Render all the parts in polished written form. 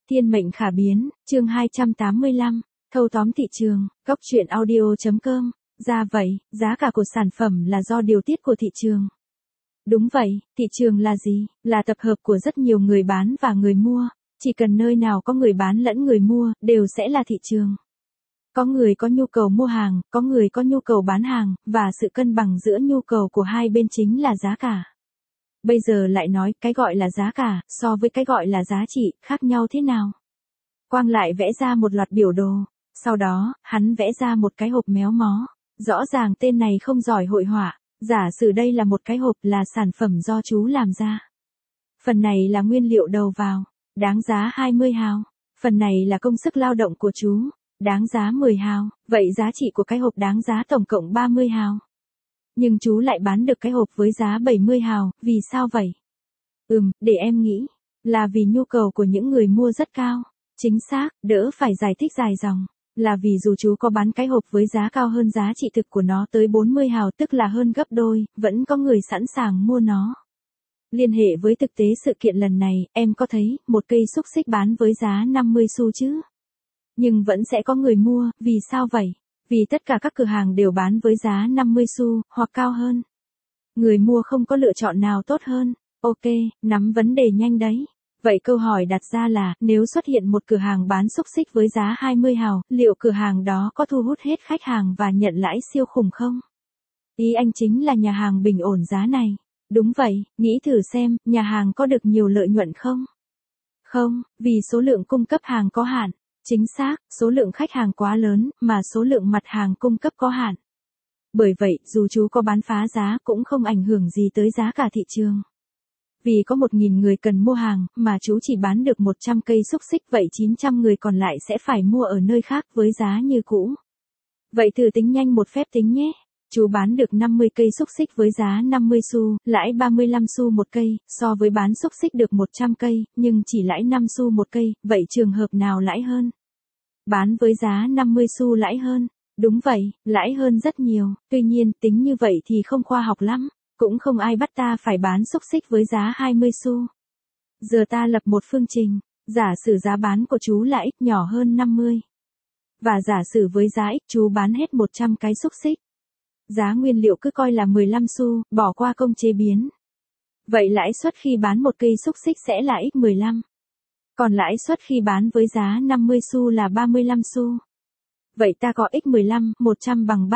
Thiên mệnh khả biến, chương 285, thâu tóm thị trường, góc truyện audio.com. Ra vậy, giá cả của sản phẩm là do điều tiết của thị trường. Đúng vậy, thị trường là gì? Là tập hợp của rất nhiều người bán và người mua. Chỉ cần nơi nào có người bán lẫn người mua, đều sẽ là thị trường. Có người có nhu cầu mua hàng, có người có nhu cầu bán hàng, và sự cân bằng giữa nhu cầu của hai bên chính là giá cả. Bây giờ lại nói cái gọi là giá cả, so với cái gọi là giá trị, khác nhau thế nào? Quang lại vẽ ra một loạt biểu đồ. Sau đó, hắn vẽ ra một cái hộp méo mó. Rõ ràng tên này không giỏi hội họa. Giả sử đây là một cái hộp là sản phẩm do chú làm ra. Phần này là nguyên liệu đầu vào, đáng giá 20 hào. Phần này là công sức lao động của chú, đáng giá 10 hào. Vậy giá trị của cái hộp đáng giá tổng cộng 30 hào. Nhưng chú lại bán được cái hộp với giá 70 hào, vì sao vậy? Để em nghĩ. Là vì nhu cầu của những người mua rất cao. Chính xác, đỡ phải giải thích dài dòng. Là vì dù chú có bán cái hộp với giá cao hơn giá trị thực của nó tới 40 hào tức là hơn gấp đôi, vẫn có người sẵn sàng mua nó. Liên hệ với thực tế sự kiện lần này, em có thấy một cây xúc xích bán với giá 50 xu chứ? Nhưng vẫn sẽ có người mua, vì sao vậy? Vì tất cả các cửa hàng đều bán với giá 50 xu, hoặc cao hơn. Người mua không có lựa chọn nào tốt hơn. Ok, nắm vấn đề nhanh đấy. Vậy câu hỏi đặt ra là, nếu xuất hiện một cửa hàng bán xúc xích với giá 20 hào, liệu cửa hàng đó có thu hút hết khách hàng và nhận lãi siêu khủng không? Ý anh chính là nhà hàng bình ổn giá này. Đúng vậy, nghĩ thử xem, nhà hàng có được nhiều lợi nhuận không? Không, vì số lượng cung cấp hàng có hạn. Chính xác, số lượng khách hàng quá lớn, mà số lượng mặt hàng cung cấp có hạn. Bởi vậy, dù chú có bán phá giá cũng không ảnh hưởng gì tới giá cả thị trường. Vì có 1.000 người cần mua hàng, mà chú chỉ bán được 100 cây xúc xích, vậy 900 người còn lại sẽ phải mua ở nơi khác với giá như cũ. Vậy thử tính nhanh một phép tính nhé. Chú bán được 50 cây xúc xích với giá 50 xu, lãi 35 xu một cây, so với bán xúc xích được 100 cây, nhưng chỉ lãi 5 xu một cây, vậy trường hợp nào lãi hơn? Bán với giá 50 xu lãi hơn. Đúng vậy, lãi hơn rất nhiều, tuy nhiên tính như vậy thì không khoa học lắm. Cũng không ai bắt ta phải bán xúc xích với giá 20 xu. Giờ ta lập một phương trình, giả sử giá bán của chú là x nhỏ hơn 50. Và giả sử với giá x chú bán hết 100 cái xúc xích. Giá nguyên liệu cứ coi là 15 xu, bỏ qua công chế biến. Vậy lãi suất khi bán một cây xúc xích sẽ là x15. Còn lãi suất khi bán với giá 50 xu là 35 xu. Vậy ta có x15, 100 bằng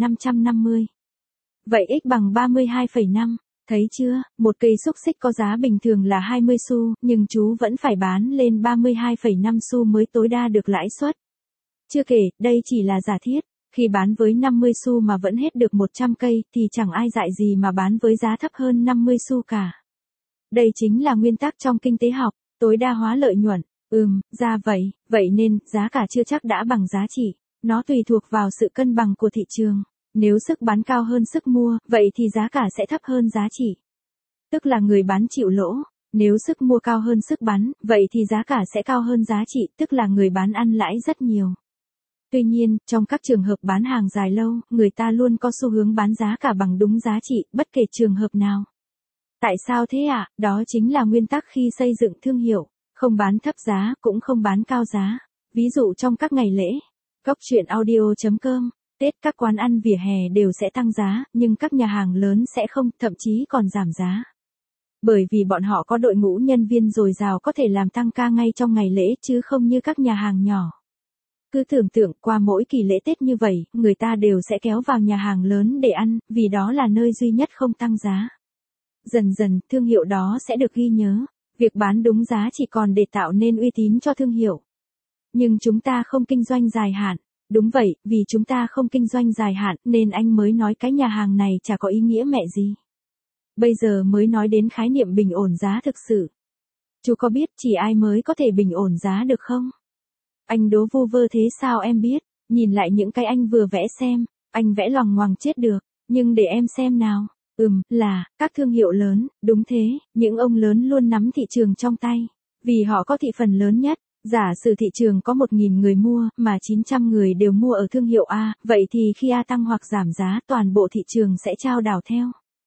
3.550. Vậy x bằng 32,5, thấy chưa, một cây xúc xích có giá bình thường là 20 xu, nhưng chú vẫn phải bán lên 32,5 xu mới tối đa được lãi suất. Chưa kể, đây chỉ là giả thiết, khi bán với 50 xu mà vẫn hết được 100 cây thì chẳng ai dại gì mà bán với giá thấp hơn 50 xu cả. Đây chính là nguyên tắc trong kinh tế học, tối đa hóa lợi nhuận. Ra vậy nên giá cả chưa chắc đã bằng giá trị, nó tùy thuộc vào sự cân bằng của thị trường. Nếu sức bán cao hơn sức mua, vậy thì giá cả sẽ thấp hơn giá trị. Tức là người bán chịu lỗ. Nếu sức mua cao hơn sức bán, vậy thì giá cả sẽ cao hơn giá trị, tức là người bán ăn lãi rất nhiều. Tuy nhiên, trong các trường hợp bán hàng dài lâu, người ta luôn có xu hướng bán giá cả bằng đúng giá trị, bất kể trường hợp nào. Tại sao thế ạ? Đó chính là nguyên tắc khi xây dựng thương hiệu, không bán thấp giá, cũng không bán cao giá. Ví dụ trong các ngày lễ, góc truyện audio.com. Tết các quán ăn vỉa hè đều sẽ tăng giá, nhưng các nhà hàng lớn sẽ không, thậm chí còn giảm giá. Bởi vì bọn họ có đội ngũ nhân viên dồi dào có thể làm tăng ca ngay trong ngày lễ chứ không như các nhà hàng nhỏ. Cứ tưởng tượng qua mỗi kỳ lễ Tết như vậy, người ta đều sẽ kéo vào nhà hàng lớn để ăn, vì đó là nơi duy nhất không tăng giá. Dần dần, thương hiệu đó sẽ được ghi nhớ. Việc bán đúng giá chỉ còn để tạo nên uy tín cho thương hiệu. Nhưng chúng ta không kinh doanh dài hạn. Đúng vậy, vì chúng ta không kinh doanh dài hạn nên anh mới nói cái nhà hàng này chả có ý nghĩa mẹ gì. Bây giờ mới nói đến khái niệm bình ổn giá thực sự. Chú có biết chỉ ai mới có thể bình ổn giá được không? Anh đố vu vơ thế sao em biết? Nhìn lại những cái anh vừa vẽ xem, anh vẽ loằng ngoằng chết được, nhưng để em xem nào. Là, các thương hiệu lớn, đúng thế, những ông lớn luôn nắm thị trường trong tay, vì họ có thị phần lớn nhất. Giả sử thị trường có 1.000 người mua, mà 900 người đều mua ở thương hiệu A, vậy thì khi A tăng hoặc giảm giá, toàn bộ thị trường sẽ chao đảo theo.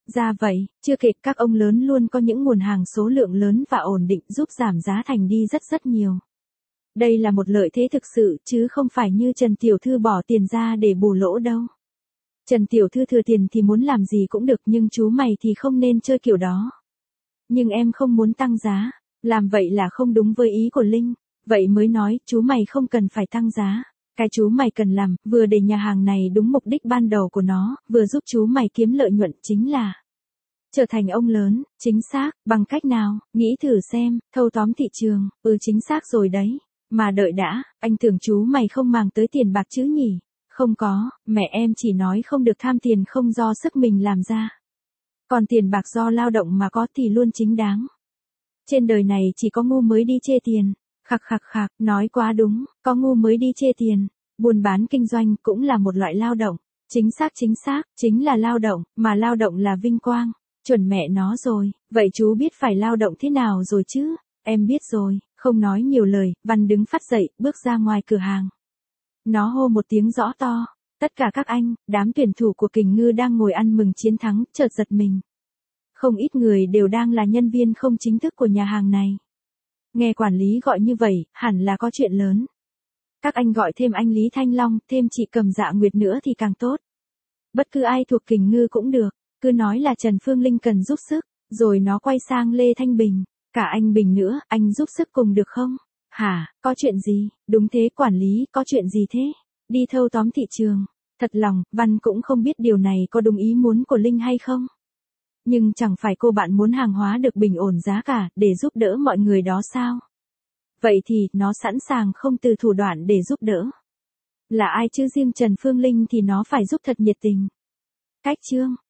Ra vậy, chưa kể các ông lớn luôn có những nguồn hàng số lượng lớn và ổn định giúp giảm giá thành đi rất rất nhiều. Đây là một lợi thế thực sự chứ không phải như Trần Tiểu Thư bỏ tiền ra để bù lỗ đâu. Trần Tiểu Thư thừa tiền thì muốn làm gì cũng được nhưng chú mày thì không nên chơi kiểu đó. Nhưng em không muốn tăng giá, làm vậy là không đúng với ý của Linh, vậy mới nói chú mày không cần phải tăng giá. Cái chú mày cần làm, vừa để nhà hàng này đúng mục đích ban đầu của nó, vừa giúp chú mày kiếm lợi nhuận chính là trở thành ông lớn, chính xác, bằng cách nào, nghĩ thử xem, thâu tóm thị trường, chính xác rồi đấy. Mà đợi đã, anh tưởng chú mày không màng tới tiền bạc chứ nhỉ? Không có, mẹ em chỉ nói không được tham tiền không do sức mình làm ra. Còn tiền bạc do lao động mà có thì luôn chính đáng. Trên đời này chỉ có ngu mới đi chê tiền. Khạc khạc khạc, nói quá đúng, có ngu mới đi chê tiền. Buôn bán kinh doanh cũng là một loại lao động. Chính xác, chính là lao động, mà lao động là vinh quang. Chuẩn mẹ nó rồi, vậy chú biết phải lao động thế nào rồi chứ? Em biết rồi, không nói nhiều lời, Văn đứng phắt dậy, bước ra ngoài cửa hàng. Nó hô một tiếng rõ to, tất cả các anh, đám tuyển thủ của Kình Ngư đang ngồi ăn mừng chiến thắng, chợt giật mình. Không ít người đều đang là nhân viên không chính thức của nhà hàng này. Nghe quản lý gọi như vậy, hẳn là có chuyện lớn. Các anh gọi thêm anh Lý Thanh Long, thêm chị Cầm Dạ Nguyệt nữa thì càng tốt. Bất cứ ai thuộc Kình Ngư cũng được, cứ nói là Trần Phương Linh cần giúp sức, rồi nó quay sang Lê Thanh Bình. Cả anh Bình nữa, anh giúp sức cùng được không? Hả, có chuyện gì? Đúng thế quản lý, có chuyện gì thế? Đi thâu tóm thị trường. Thật lòng, Văn cũng không biết điều này có đúng ý muốn của Linh hay không. Nhưng chẳng phải cô bạn muốn hàng hóa được bình ổn giá cả để giúp đỡ mọi người đó sao? Vậy thì, nó sẵn sàng không từ thủ đoạn để giúp đỡ. Là ai chứ riêng Trần Phương Linh thì nó phải giúp thật nhiệt tình. Cách chương